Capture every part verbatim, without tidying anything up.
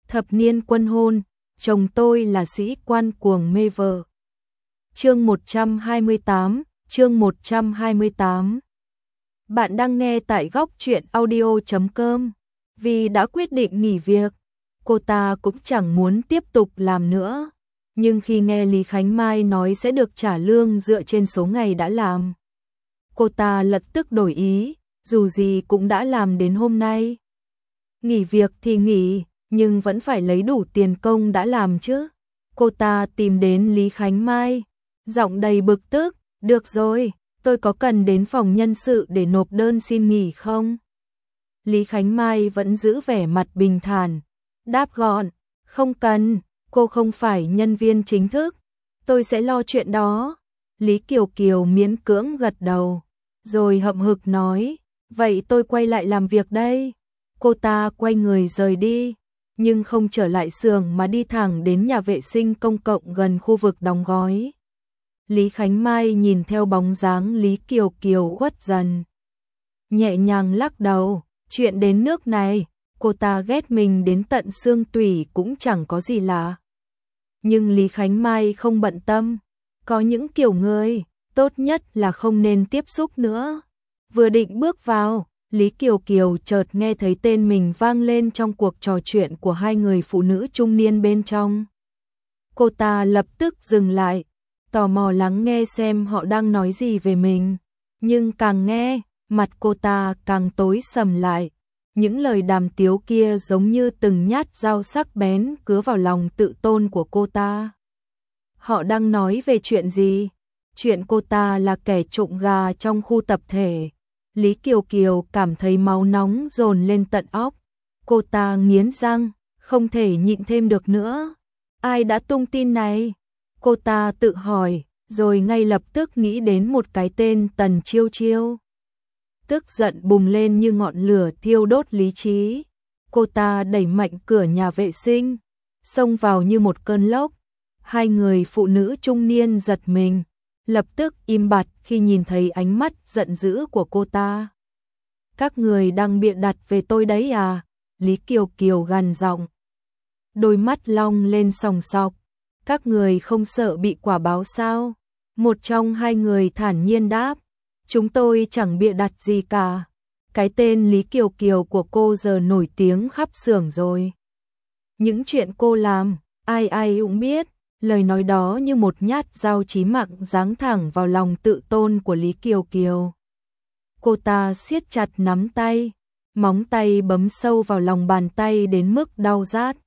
thập niên quân hôn, chồng tôi là sĩ quan cuồng mê vợ. Chương một trăm hai mươi tám, chương một trăm hai mươi tám. Bạn đang nghe tại góc truyện audio chấm com. Vì đã quyết định nghỉ việc, cô ta cũng chẳng muốn tiếp tục làm nữa. Nhưng khi nghe Lý Khánh Mai nói sẽ được trả lương dựa trên số ngày đã làm, cô ta lập tức đổi ý, dù gì cũng đã làm đến hôm nay. Nghỉ việc thì nghỉ, nhưng vẫn phải lấy đủ tiền công đã làm chứ. Cô ta tìm đến Lý Khánh Mai, giọng đầy bực tức, được rồi, tôi có cần đến phòng nhân sự để nộp đơn xin nghỉ không? Lý Khánh Mai vẫn giữ vẻ mặt bình thản, đáp gọn, không cần, cô không phải nhân viên chính thức, tôi sẽ lo chuyện đó. Lý Kiều Kiều miễn cưỡng gật đầu, rồi hậm hực nói, vậy tôi quay lại làm việc đây. Cô ta quay người rời đi, nhưng không trở lại xưởng mà đi thẳng đến nhà vệ sinh công cộng gần khu vực đóng gói. Lý Khánh Mai nhìn theo bóng dáng Lý Kiều Kiều khuất dần, nhẹ nhàng lắc đầu, chuyện đến nước này, cô ta ghét mình đến tận xương tủy cũng chẳng có gì lạ. Nhưng Lý Khánh Mai không bận tâm, có những kiểu người, tốt nhất là không nên tiếp xúc nữa. Vừa định bước vào, Lý Kiều Kiều chợt nghe thấy tên mình vang lên trong cuộc trò chuyện của hai người phụ nữ trung niên bên trong. Cô ta lập tức dừng lại, tò mò lắng nghe xem họ đang nói gì về mình. Nhưng càng nghe, mặt cô ta càng tối sầm lại. Những lời đàm tiếu kia giống như từng nhát dao sắc bén cứa vào lòng tự tôn của cô ta. Họ đang nói về chuyện gì? Chuyện cô ta là kẻ trộm gà trong khu tập thể. Lý Kiều Kiều cảm thấy máu nóng dồn lên tận óc. Cô ta nghiến răng, không thể nhịn thêm được nữa. Ai đã tung tin này? Cô ta tự hỏi, rồi ngay lập tức nghĩ đến một cái tên Tần Chiêu Chiêu. Tức giận bùng lên như ngọn lửa thiêu đốt lý trí. Cô ta đẩy mạnh cửa nhà vệ sinh, xông vào như một cơn lốc. Hai người phụ nữ trung niên giật mình, lập tức im bặt khi nhìn thấy ánh mắt giận dữ của cô ta. Các người đang bịa đặt về tôi đấy à? Lý Kiều Kiều gằn giọng, đôi mắt long lên sòng sọc. Các người không sợ bị quả báo sao? Một trong hai người thản nhiên đáp, chúng tôi chẳng bịa đặt gì cả. Cái tên Lý Kiều Kiều của cô giờ nổi tiếng khắp xưởng rồi. Những chuyện cô làm, ai ai cũng biết. Lời nói đó như một nhát dao chí mạng giáng thẳng vào lòng tự tôn của Lý Kiều Kiều. Cô ta siết chặt nắm tay, móng tay bấm sâu vào lòng bàn tay đến mức đau rát.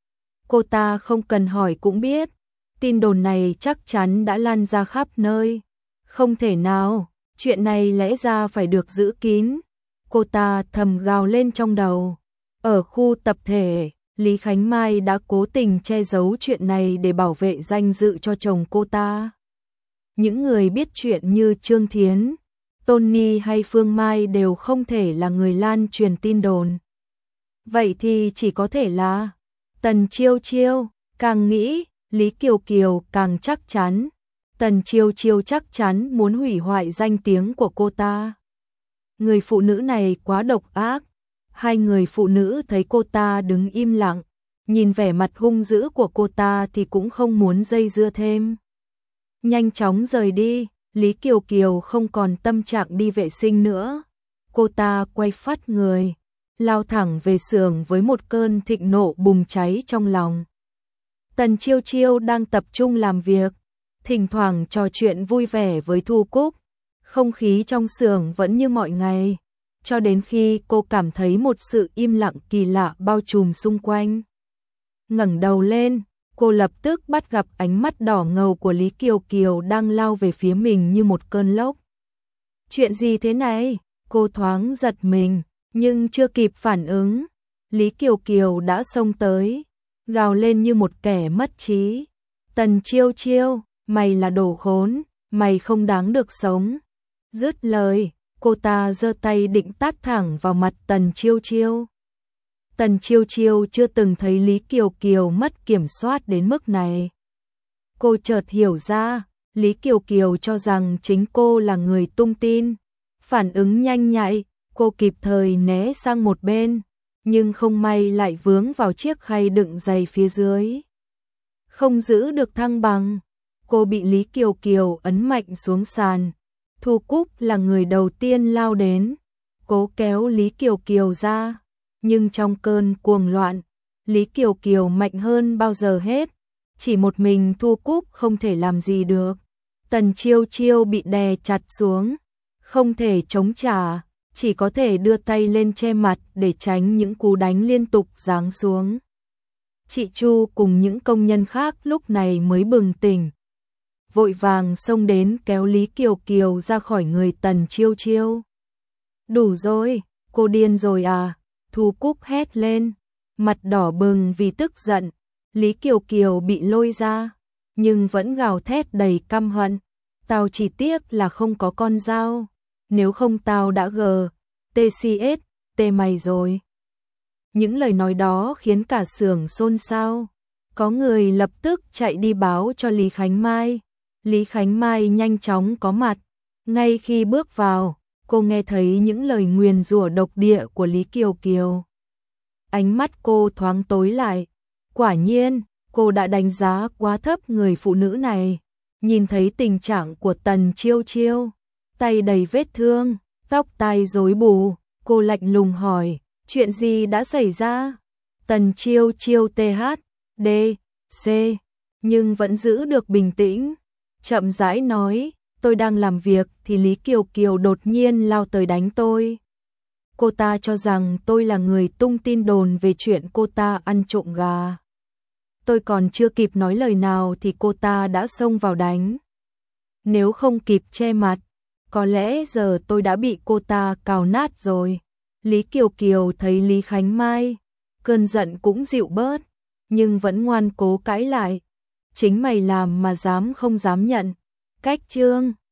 Cô ta không cần hỏi cũng biết, tin đồn này chắc chắn đã lan ra khắp nơi. Không thể nào, chuyện này lẽ ra phải được giữ kín. Cô ta thầm gào lên trong đầu. Ở khu tập thể, Lý Khánh Mai đã cố tình che giấu chuyện này để bảo vệ danh dự cho chồng cô ta. Những người biết chuyện như Trương Thiến, Tony hay Phương Mai đều không thể là người lan truyền tin đồn. Vậy thì chỉ có thể là Tần Chiêu Chiêu. Càng nghĩ, Lý Kiều Kiều càng chắc chắn. Tần Chiêu Chiêu chắc chắn muốn hủy hoại danh tiếng của cô ta. Người phụ nữ này quá độc ác. Hai người phụ nữ thấy cô ta đứng im lặng, nhìn vẻ mặt hung dữ của cô ta thì cũng không muốn dây dưa thêm. Nhanh chóng rời đi, Lý Kiều Kiều không còn tâm trạng đi vệ sinh nữa. Cô ta quay phắt người, lao thẳng về xưởng với một cơn thịnh nộ bùng cháy trong lòng. Tần Chiêu Chiêu đang tập trung làm việc, thỉnh thoảng trò chuyện vui vẻ với Thu Cúc. Không khí trong xưởng vẫn như mọi ngày, cho đến khi cô cảm thấy một sự im lặng kỳ lạ bao trùm xung quanh. Ngẩng đầu lên, cô lập tức bắt gặp ánh mắt đỏ ngầu của Lý Kiều Kiều đang lao về phía mình như một cơn lốc. Chuyện gì thế này? Cô thoáng giật mình, nhưng chưa kịp phản ứng, Lý Kiều Kiều đã xông tới, gào lên như một kẻ mất trí. Tần Chiêu Chiêu, mày là đồ khốn, mày không đáng được sống. Dứt lời, cô ta giơ tay định tát thẳng vào mặt Tần Chiêu Chiêu. Tần Chiêu Chiêu chưa từng thấy Lý Kiều Kiều mất kiểm soát đến mức này. Cô chợt hiểu ra, Lý Kiều Kiều cho rằng chính cô là người tung tin. Phản ứng nhanh nhạy, cô kịp thời né sang một bên, nhưng không may lại vướng vào chiếc khay đựng giày phía dưới. Không giữ được thăng bằng, cô bị Lý Kiều Kiều ấn mạnh xuống sàn. Thu Cúc là người đầu tiên lao đến, cố kéo Lý Kiều Kiều ra, nhưng trong cơn cuồng loạn, Lý Kiều Kiều mạnh hơn bao giờ hết, chỉ một mình Thu Cúc không thể làm gì được. Tần Chiêu Chiêu bị đè chặt xuống, không thể chống trả, chỉ có thể đưa tay lên che mặt để tránh những cú đánh liên tục giáng xuống. Chị Chu cùng những công nhân khác lúc này mới bừng tỉnh, vội vàng xông đến kéo Lý Kiều Kiều ra khỏi người Tần Chiêu Chiêu. Đủ rồi, cô điên rồi à? Thu Cúc hét lên, mặt đỏ bừng vì tức giận. Lý Kiều Kiều bị lôi ra, nhưng vẫn gào thét đầy căm hận. Tao chỉ tiếc là không có con dao, nếu không tao đã gờ, tê xê ét, tê mày rồi. Những lời nói đó khiến cả xưởng xôn xao. Có người lập tức chạy đi báo cho Lý Khánh Mai. Lý Khánh Mai nhanh chóng có mặt. Ngay khi bước vào, cô nghe thấy những lời nguyền rủa độc địa của Lý Kiều Kiều. Ánh mắt cô thoáng tối lại. Quả nhiên, cô đã đánh giá quá thấp người phụ nữ này. Nhìn thấy tình trạng của Tần Chiêu Chiêu, tay đầy vết thương, tóc tai rối bù, cô lạnh lùng hỏi, chuyện gì đã xảy ra? Tần Chiêu Chiêu tê hát, đê, xê, nhưng vẫn giữ được bình tĩnh, chậm rãi nói, tôi đang làm việc thì Lý Kiều Kiều đột nhiên lao tới đánh tôi. Cô ta cho rằng tôi là người tung tin đồn về chuyện cô ta ăn trộm gà. Tôi còn chưa kịp nói lời nào thì cô ta đã xông vào đánh. Nếu không kịp che mặt, có lẽ giờ tôi đã bị cô ta cào nát rồi. Lý Kiều Kiều thấy Lý Khánh Mai, cơn giận cũng dịu bớt, nhưng vẫn ngoan cố cãi lại. Chính mày làm mà dám không dám nhận. Cách chương